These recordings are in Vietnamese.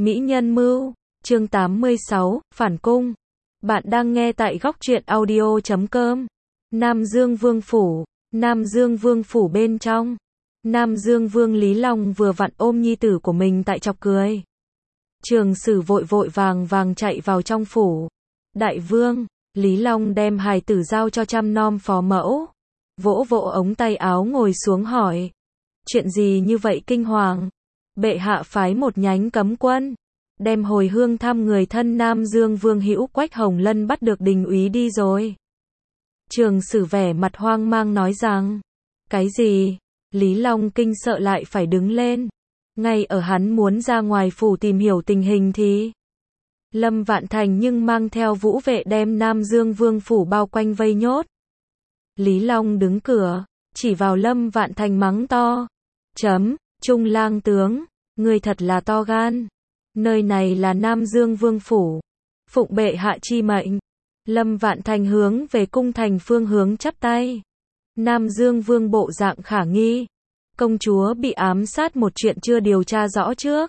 Mỹ nhân mưu, chương 86, phản cung. Bạn đang nghe tại góc truyện audio.com. Nam Dương Vương Phủ. Nam Dương Vương Phủ bên trong. Nam Dương Vương Lý Long vừa vặn ôm nhi tử của mình tại chọc cười. Trường Sử vội vội vàng vàng chạy vào trong phủ. Đại vương, Lý Long đem hài tử giao cho chăm nom phó mẫu. Vỗ vỗ ống tay áo ngồi xuống hỏi. Chuyện gì như vậy kinh hoàng? Bệ hạ phái một nhánh cấm quân, đem hồi hương thăm người thân Nam Dương Vương Hữu Quách Hồng Lân bắt được đình úy đi rồi. Trường Sử vẻ mặt hoang mang nói rằng, cái gì? Lý Long kinh sợ lại phải đứng lên. Ngay ở hắn muốn ra ngoài phủ tìm hiểu tình hình thì Lâm Vạn Thành nhưng mang theo vũ vệ đem Nam Dương Vương phủ bao quanh vây nhốt. Lý Long đứng cửa, chỉ vào Lâm Vạn Thành mắng to. Trung lang tướng, ngươi thật là to gan. Nơi này là Nam Dương Vương phủ. Phụng bệ hạ chi mệnh. Lâm Vạn Thành hướng về cung thành phương hướng chắp tay. Nam Dương Vương bộ dạng khả nghi. Công chúa bị ám sát một chuyện chưa điều tra rõ trước.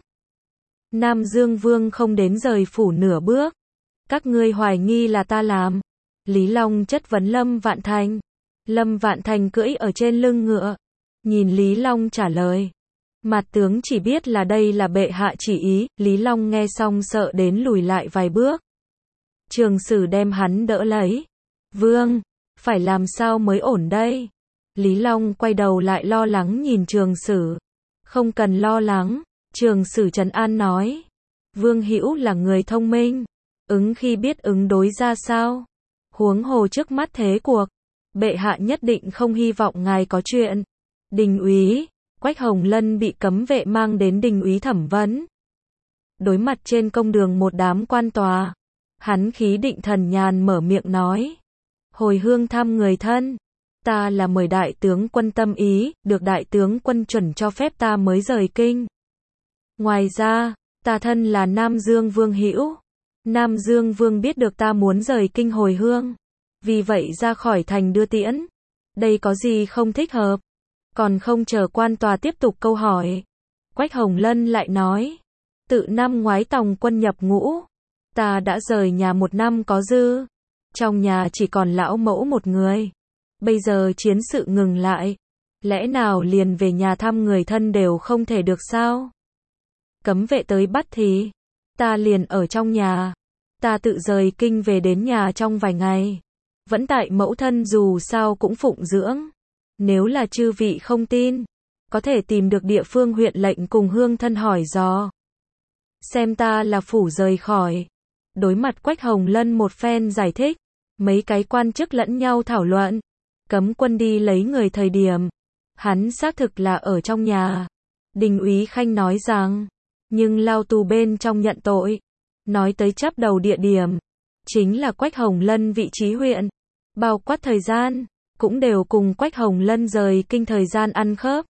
Nam Dương Vương không đến rời phủ nửa bước. Các ngươi hoài nghi là ta làm. Lý Long chất vấn Lâm Vạn Thành. Lâm Vạn Thành cưỡi ở trên lưng ngựa. Nhìn Lý Long trả lời. Mạt tướng chỉ biết là đây là bệ hạ chỉ ý. Lý Long nghe xong sợ đến lùi lại vài bước. Trường Sử đem hắn đỡ lấy. Vương, phải làm sao mới ổn đây? Lý Long quay đầu lại lo lắng nhìn Trường Sử. Không cần lo lắng, Trường Sử trấn an nói. Vương Hữu là người thông minh, khi biết ứng đối ra sao. Huống hồ trước mắt thế cuộc, bệ hạ nhất định không hy vọng ngài có chuyện. Đình úy, Quách Hồng Lân bị cấm vệ mang đến đình úy thẩm vấn. Đối mặt trên công đường một đám quan tòa, hắn khí định thần nhàn mở miệng nói. Hồi hương thăm người thân, ta là mời đại tướng quân tâm ý, được đại tướng quân chuẩn cho phép ta mới rời kinh. Ngoài ra, ta thân là Nam Dương Vương Hữu. Nam Dương Vương biết được ta muốn rời kinh hồi hương, vì vậy ra khỏi thành đưa tiễn. Đây có gì không thích hợp? Còn không chờ quan tòa tiếp tục câu hỏi, Quách Hồng Lân lại nói. Tự năm ngoái tòng quân nhập ngũ, ta đã rời nhà 1 năm có dư. Trong nhà chỉ còn lão mẫu một người. Bây giờ chiến sự ngừng lại, lẽ nào liền về nhà thăm người thân đều không thể được sao? Cấm vệ tới bắt thì ta liền ở trong nhà. Ta tự rời kinh về đến nhà trong vài ngày. Vẫn tại mẫu thân dù sao cũng phụng dưỡng. Nếu là chư vị không tin, có thể tìm được địa phương huyện lệnh cùng hương thân hỏi dò. Xem ta là phủ rời khỏi. Đối mặt Quách Hồng Lân một phen giải thích, mấy cái quan chức lẫn nhau thảo luận. Cấm quân đi lấy người thời điểm, hắn xác thực là ở trong nhà. Đình úy Khanh nói rằng, nhưng lao tù bên trong nhận tội. Nói tới chắp đầu địa điểm, chính là Quách Hồng Lân vị trí huyện. Bao quát thời gian, cũng đều cùng Quách Hồng Lân rời kinh thời gian ăn khớp.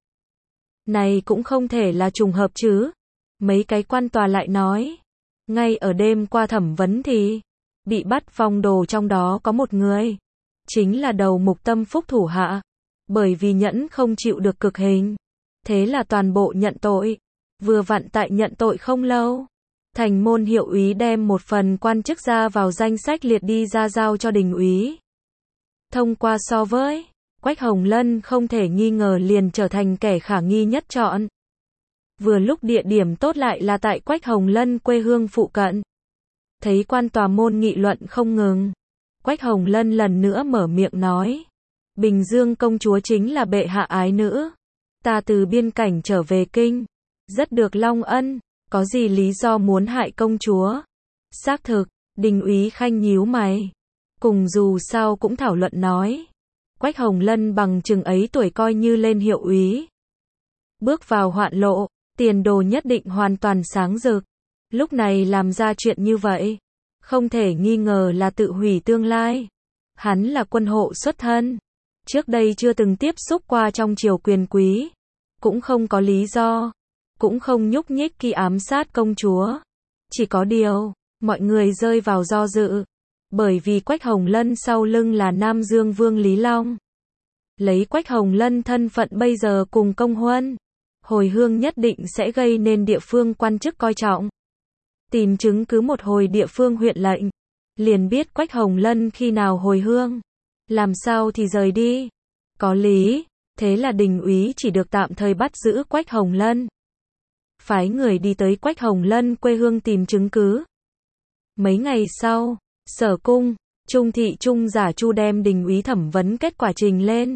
Này cũng không thể là trùng hợp chứ. Mấy cái quan tòa lại nói, ngay ở đêm qua thẩm vấn thì bị bắt phong đồ trong đó có một người, chính là đầu mục Tâm Phúc thủ hạ. Bởi vì nhẫn không chịu được cực hình, thế là toàn bộ nhận tội. Vừa vặn tại nhận tội không lâu, thành môn hiệu úy đem một phần quan chức ra vào danh sách liệt đi ra giao cho đình úy. Thông qua so với, Quách Hồng Lân không thể nghi ngờ liền trở thành kẻ khả nghi nhất chọn. Vừa lúc địa điểm tốt lại là tại Quách Hồng Lân quê hương phụ cận. Thấy quan tòa môn nghị luận không ngừng, Quách Hồng Lân lần nữa mở miệng nói. Bình Dương công chúa chính là bệ hạ ái nữ. Ta từ biên cảnh trở về kinh, rất được long ân, có gì lý do muốn hại công chúa? Xác thực, đình úy Khanh nhíu mày. Cùng dù sao cũng thảo luận nói. Quách Hồng Lân bằng chừng ấy tuổi coi như lên hiệu úy. Bước vào hoạn lộ, tiền đồ nhất định hoàn toàn sáng rực. Lúc này làm ra chuyện như vậy, không thể nghi ngờ là tự hủy tương lai. Hắn là quân hộ xuất thân, trước đây chưa từng tiếp xúc qua trong triều quyền quý, cũng không có lý do, cũng không nhúc nhích khi ám sát công chúa. Chỉ có điều, mọi người rơi vào do dự, bởi vì Quách Hồng Lân sau lưng là Nam Dương Vương Lý Long. Lấy Quách Hồng Lân thân phận bây giờ cùng công huân, hồi hương nhất định sẽ gây nên địa phương quan chức coi trọng. Tìm chứng cứ một hồi địa phương huyện lệnh, liền biết Quách Hồng Lân khi nào hồi hương, làm sao thì rời đi. Có lý, thế là Đình úy chỉ được tạm thời bắt giữ Quách Hồng Lân. Phái người đi tới Quách Hồng Lân quê hương tìm chứng cứ. Mấy ngày sau, Sở cung, Trung thị Trung Giả Chu đem Đình úy thẩm vấn kết quả trình lên.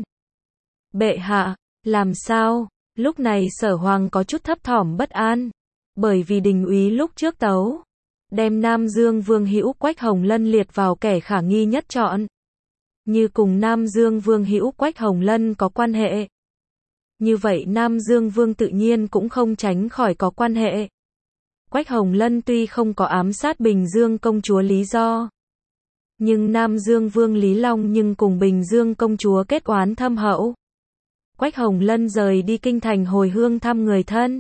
Bệ hạ, làm sao? Lúc này Sở Hoàng có chút thấp thỏm bất an, bởi vì Đình úy lúc trước tấu, đem Nam Dương Vương Hữu Quách Hồng Lân liệt vào kẻ khả nghi nhất chọn. Như cùng Nam Dương Vương Hữu Quách Hồng Lân có quan hệ. Như vậy Nam Dương Vương tự nhiên cũng không tránh khỏi có quan hệ. Quách Hồng Lân tuy không có ám sát Bình Dương công chúa lý do, nhưng Nam Dương Vương Lý Long nhưng cùng Bình Dương công chúa kết oán thâm hậu. Quách Hồng Lân rời đi kinh thành hồi hương thăm người thân,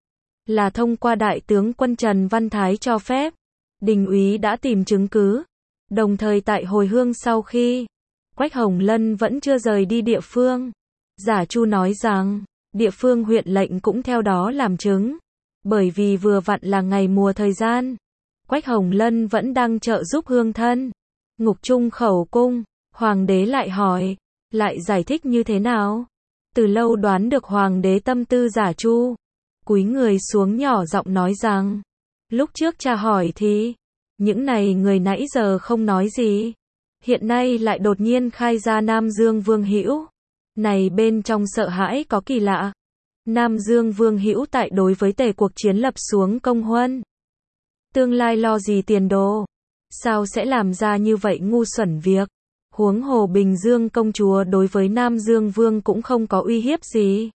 là thông qua đại tướng quân Trần Văn Thái cho phép. Đình úy đã tìm chứng cứ, đồng thời tại hồi hương sau khi Quách Hồng Lân vẫn chưa rời đi địa phương, Giả Chu nói rằng, địa phương huyện lệnh cũng theo đó làm chứng, bởi vì vừa vặn là ngày mùa thời gian, Quách Hồng Lân vẫn đang trợ giúp hương thân. Ngục Trung khẩu cung, Hoàng đế lại hỏi, lại giải thích như thế nào? Từ lâu đoán được Hoàng đế tâm tư Giả Chu, cúi người xuống nhỏ giọng nói rằng, lúc trước cha hỏi thì, những này người nãy giờ không nói gì, hiện nay lại đột nhiên khai ra Nam Dương Vương Hữu. Này bên trong sợ hãi có kỳ lạ. Nam Dương Vương Hữu tại đối với tề cuộc chiến lập xuống công huân. Tương lai lo gì tiền đồ? Sao sẽ làm ra như vậy ngu xuẩn việc? Huống hồ Bình Dương công chúa đối với Nam Dương Vương cũng không có uy hiếp gì.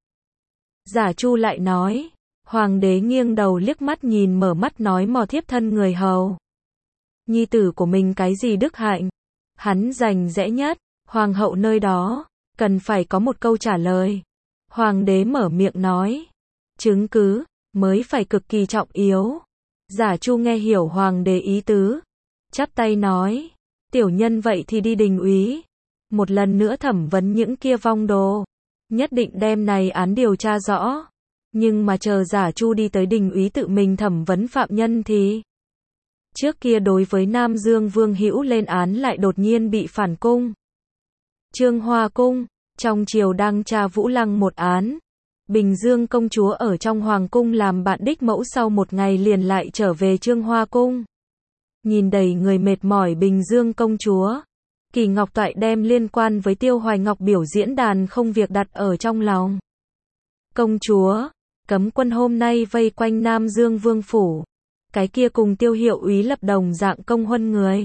Giả Chu lại nói, Hoàng đế nghiêng đầu liếc mắt nhìn mở mắt nói mò thiếp thân người hầu. Nhi tử của mình cái gì đức hạnh? Hắn rành rẽ nhất, Hoàng hậu nơi đó, cần phải có một câu trả lời. Hoàng đế mở miệng nói, chứng cứ, mới phải cực kỳ trọng yếu. Giả Chu nghe hiểu Hoàng đế ý tứ, chắp tay nói, tiểu nhân vậy thì đi Đình úy, một lần nữa thẩm vấn những kia vong đồ, nhất định đem này án điều tra rõ. Nhưng mà chờ Giả Chu đi tới Đình úy tự mình thẩm vấn phạm nhân thì, trước kia đối với Nam Dương Vương Hữu lên án lại đột nhiên bị phản cung. Trương Hoa cung, trong triều đang tra Vũ Lăng một án. Bình Dương công chúa ở trong hoàng cung làm bạn đích mẫu sau một ngày liền lại trở về Trương Hoa cung. Nhìn đầy người mệt mỏi Bình Dương công chúa, Kỳ Ngọc Toại đem liên quan với Tiêu Hoài Ngọc biểu diễn đàn không việc đặt ở trong lòng. Công chúa, cấm quân hôm nay vây quanh Nam Dương Vương phủ. Cái kia cùng Tiêu hiệu úy lập đồng dạng công huân người.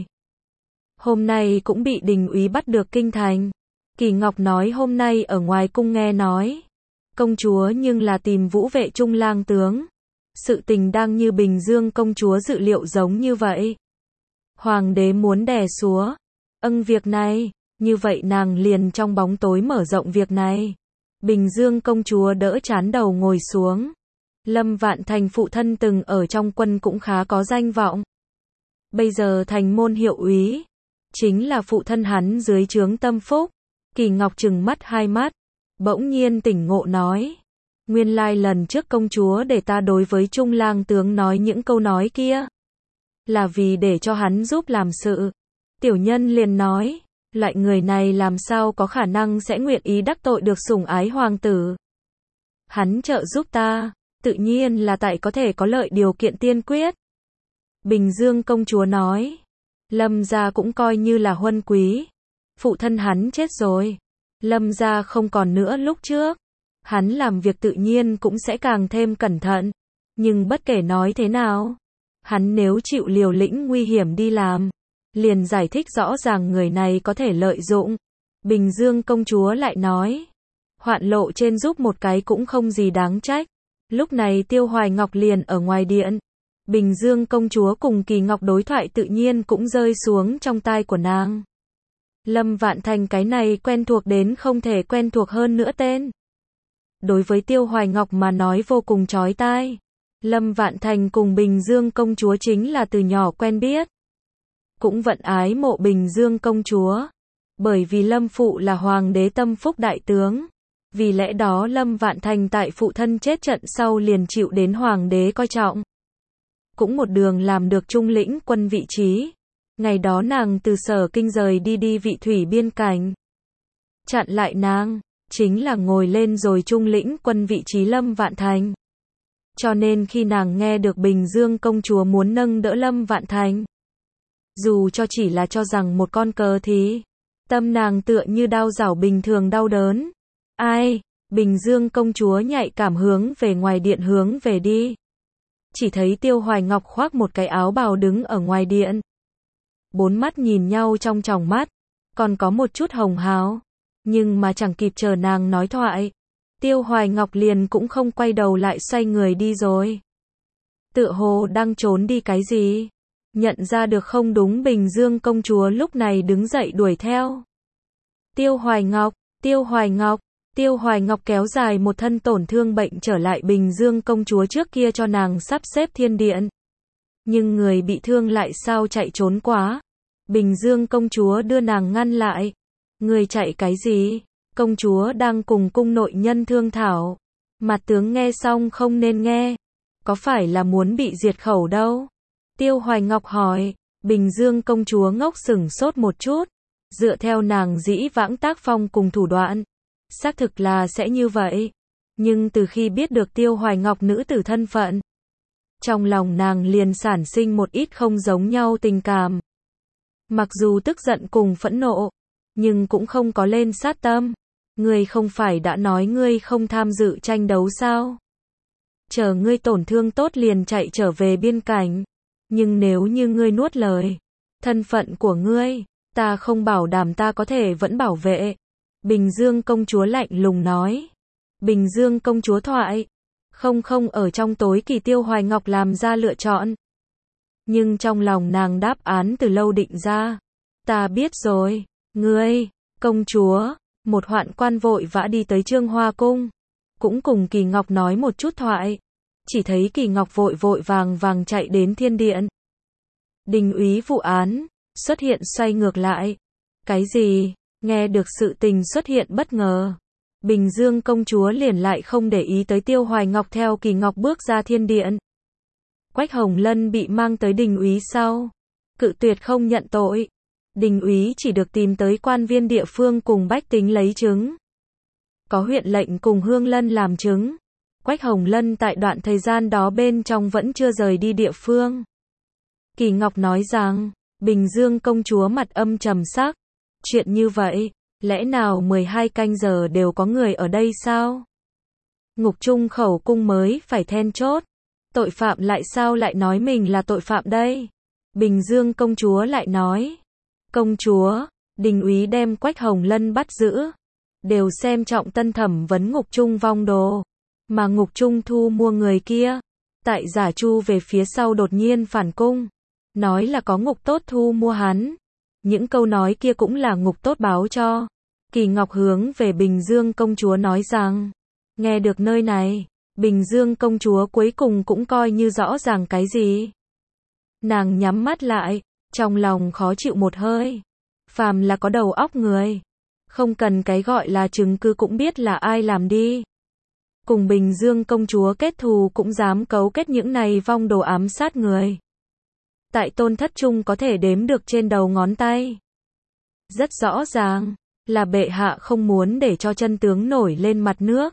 Hôm nay cũng bị Đình úy bắt được kinh thành. Kỳ Ngọc nói hôm nay ở ngoài cung nghe nói, công chúa nhưng là tìm Vũ Vệ Trung lang tướng. Sự tình đang như Bình Dương công chúa dự liệu giống như vậy. Hoàng đế muốn đè xúa. Việc này, như vậy nàng liền trong bóng tối mở rộng việc này. Bình Dương công chúa đỡ chán đầu ngồi xuống. Lâm Vạn Thành phụ thân từng ở trong quân cũng khá có danh vọng. Bây giờ thành môn hiệu úy, chính là phụ thân hắn dưới trướng tâm phúc. Kỳ Ngọc trừng mắt hai mắt, bỗng nhiên tỉnh ngộ nói, nguyên lai lần trước công chúa để ta đối với Trung lang tướng nói những câu nói kia, là vì để cho hắn giúp làm sự. Tiểu nhân liền nói, loại người này làm sao có khả năng sẽ nguyện ý đắc tội được sủng ái hoàng tử. Hắn trợ giúp ta, tự nhiên là tại có thể có lợi điều kiện tiên quyết. Bình Dương công chúa nói, Lâm gia cũng coi như là huân quý. Phụ thân hắn chết rồi, Lâm gia không còn nữa lúc trước. Hắn làm việc tự nhiên cũng sẽ càng thêm cẩn thận. Nhưng bất kể nói thế nào, hắn nếu chịu liều lĩnh nguy hiểm đi làm, liền giải thích rõ ràng người này có thể lợi dụng. Bình Dương công chúa lại nói, hoạn lộ trên giúp một cái cũng không gì đáng trách. Lúc này Tiêu Hoài Ngọc liền ở ngoài điện. Bình Dương công chúa cùng Kỳ Ngọc đối thoại tự nhiên cũng rơi xuống trong tai của nàng. Lâm Vạn Thành cái này quen thuộc đến không thể quen thuộc hơn nữa tên. Đối với Tiêu Hoài Ngọc mà nói vô cùng chói tai. Lâm Vạn Thành cùng Bình Dương công chúa chính là từ nhỏ quen biết. Cũng vận ái mộ Bình Dương công chúa. Bởi vì Lâm phụ là hoàng đế tâm phúc đại tướng. Vì lẽ đó Lâm Vạn Thành tại phụ thân chết trận sau liền chịu đến hoàng đế coi trọng. cũng một đường làm được trung lĩnh quân vị trí. Ngày đó nàng từ Sở Kinh rời đi vị thủy biên cảnh. Chặn lại nàng, chính là ngồi lên rồi trung lĩnh quân vị trí Lâm Vạn Thành. Cho nên khi nàng nghe được Bình Dương công chúa muốn nâng đỡ Lâm Vạn Thành, dù cho chỉ là cho rằng một con cờ thì, tâm nàng tựa như đao rảo bình thường đau đớn. Ai, Bình Dương công chúa nhạy cảm hướng về ngoài điện hướng về đi. Chỉ thấy Tiêu Hoài Ngọc khoác một cái áo bào đứng ở ngoài điện. Bốn mắt nhìn nhau trong tròng mắt, còn có một chút hồng hào. Nhưng mà chẳng kịp chờ nàng nói thoại, Tiêu Hoài Ngọc liền cũng không quay đầu lại xoay người đi rồi. Tựa hồ đang trốn đi cái gì? Nhận ra được không đúng, Bình Dương công chúa lúc này đứng dậy đuổi theo. Tiêu Hoài Ngọc, Tiêu Hoài Ngọc, Tiêu Hoài Ngọc kéo dài một thân tổn thương bệnh trở lại Bình Dương công chúa trước kia cho nàng sắp xếp thiên điện. Nhưng người bị thương lại sao chạy trốn quá. Bình Dương công chúa đưa nàng ngăn lại. Người chạy cái gì? Công chúa đang cùng cung nội nhân thương thảo. Mặt tướng nghe xong không nên nghe. Có phải là muốn bị diệt khẩu đâu? Tiêu Hoài Ngọc hỏi. Bình Dương công chúa ngốc sửng sốt một chút. Dựa theo nàng dĩ vãng tác phong cùng thủ đoạn, xác thực là sẽ như vậy. Nhưng từ khi biết được Tiêu Hoài Ngọc nữ tử thân phận, trong lòng nàng liền sản sinh một ít không giống nhau tình cảm. Mặc dù tức giận cùng phẫn nộ, nhưng cũng không có lên sát tâm. Ngươi không phải đã nói ngươi không tham dự tranh đấu sao? Chờ ngươi tổn thương tốt liền chạy trở về biên cảnh. Nhưng nếu như ngươi nuốt lời, thân phận của ngươi, ta không bảo đảm ta có thể vẫn bảo vệ. Bình Dương công chúa lạnh lùng nói. Bình Dương công chúa thoại. Không ở trong tối kỳ Tiêu Hoài Ngọc làm ra lựa chọn. Nhưng trong lòng nàng đáp án từ lâu định ra. Ta biết rồi, ngươi, công chúa. Một hoạn quan vội vã đi tới Trương Hoa Cung. Cũng cùng Kỳ Ngọc nói một chút thoại. Chỉ thấy Kỳ Ngọc vội vàng chạy đến thiên điện. Đình úy vụ án xuất hiện xoay ngược lại. Cái gì? Nghe được sự tình xuất hiện bất ngờ. Bình Dương công chúa liền lại không để ý tới Tiêu Hoài Ngọc theo Kỳ Ngọc bước ra thiên điện. Quách Hồng Lân bị mang tới đình úy sau. Cự tuyệt không nhận tội. Đình úy chỉ được tìm tới quan viên địa phương cùng bách tính lấy chứng. Có huyện lệnh cùng Hương Lân làm chứng. Quách Hồng Lân tại đoạn thời gian đó bên trong vẫn chưa rời đi địa phương. Kỳ Ngọc nói rằng, Bình Dương công chúa mặt âm trầm sắc. Chuyện như vậy, lẽ nào 12 canh giờ đều có người ở đây sao? Ngục Trung khẩu cung mới phải then chốt. Tội phạm lại sao lại nói mình là tội phạm đây? Bình Dương công chúa lại nói. Công chúa, đình úy đem Quách Hồng Lân bắt giữ. Đều xem trọng tân thẩm vấn Ngục Trung vong đồ. Mà Ngục Trung thu mua người kia. Tại giả Chu về phía sau đột nhiên phản cung. Nói là có ngục tốt thu mua hắn. Những câu nói kia cũng là ngục tốt báo cho. Kỳ Ngọc hướng về Bình Dương công chúa nói rằng. Nghe được nơi này, Bình Dương công chúa cuối cùng cũng coi như rõ ràng cái gì. Nàng nhắm mắt lại, trong lòng khó chịu một hơi. Phàm là có đầu óc người, không cần cái gọi là chứng cứ cũng biết là ai làm đi. Cùng Bình Dương công chúa kết thù cũng dám cấu kết những này vong đồ ám sát người. Tại tôn thất trung có thể đếm được trên đầu ngón tay. Rất rõ ràng, là bệ hạ không muốn để cho chân tướng nổi lên mặt nước.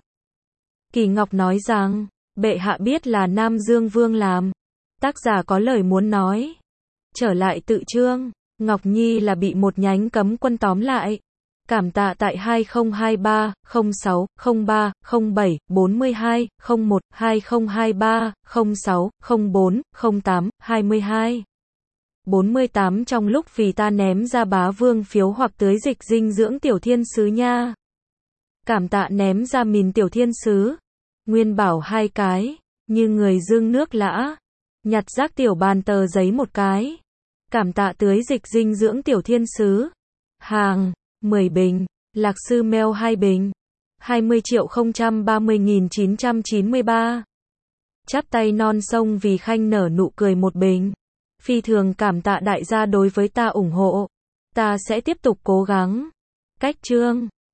Kỳ Ngọc nói rằng, bệ hạ biết là Nam Dương Vương làm. Tác giả có lời muốn nói. Trở lại tự chương, Ngọc Nhi là bị một nhánh cấm quân tóm lại. Cảm tạ tại 2023 06 03 07 42 01 2023 06 04 08 22 48 trong lúc vì ta ném ra bá vương phiếu hoặc tưới dịch dinh dưỡng tiểu thiên sứ nha. Cảm tạ ném ra mìn tiểu thiên sứ. Nguyên bảo 2 cái, như người dương nước lã. Nhặt rác tiểu bàn tờ giấy 1 cái. Cảm tạ tưới dịch dinh dưỡng tiểu thiên sứ. Hàng 10 bình, lạc sư mail 2 bình. 20.030.993. Chắp tay non sông vì khanh nở nụ cười 1 bình. Phi thường cảm tạ đại gia đối với ta ủng hộ. Ta sẽ tiếp tục cố gắng. Cách chương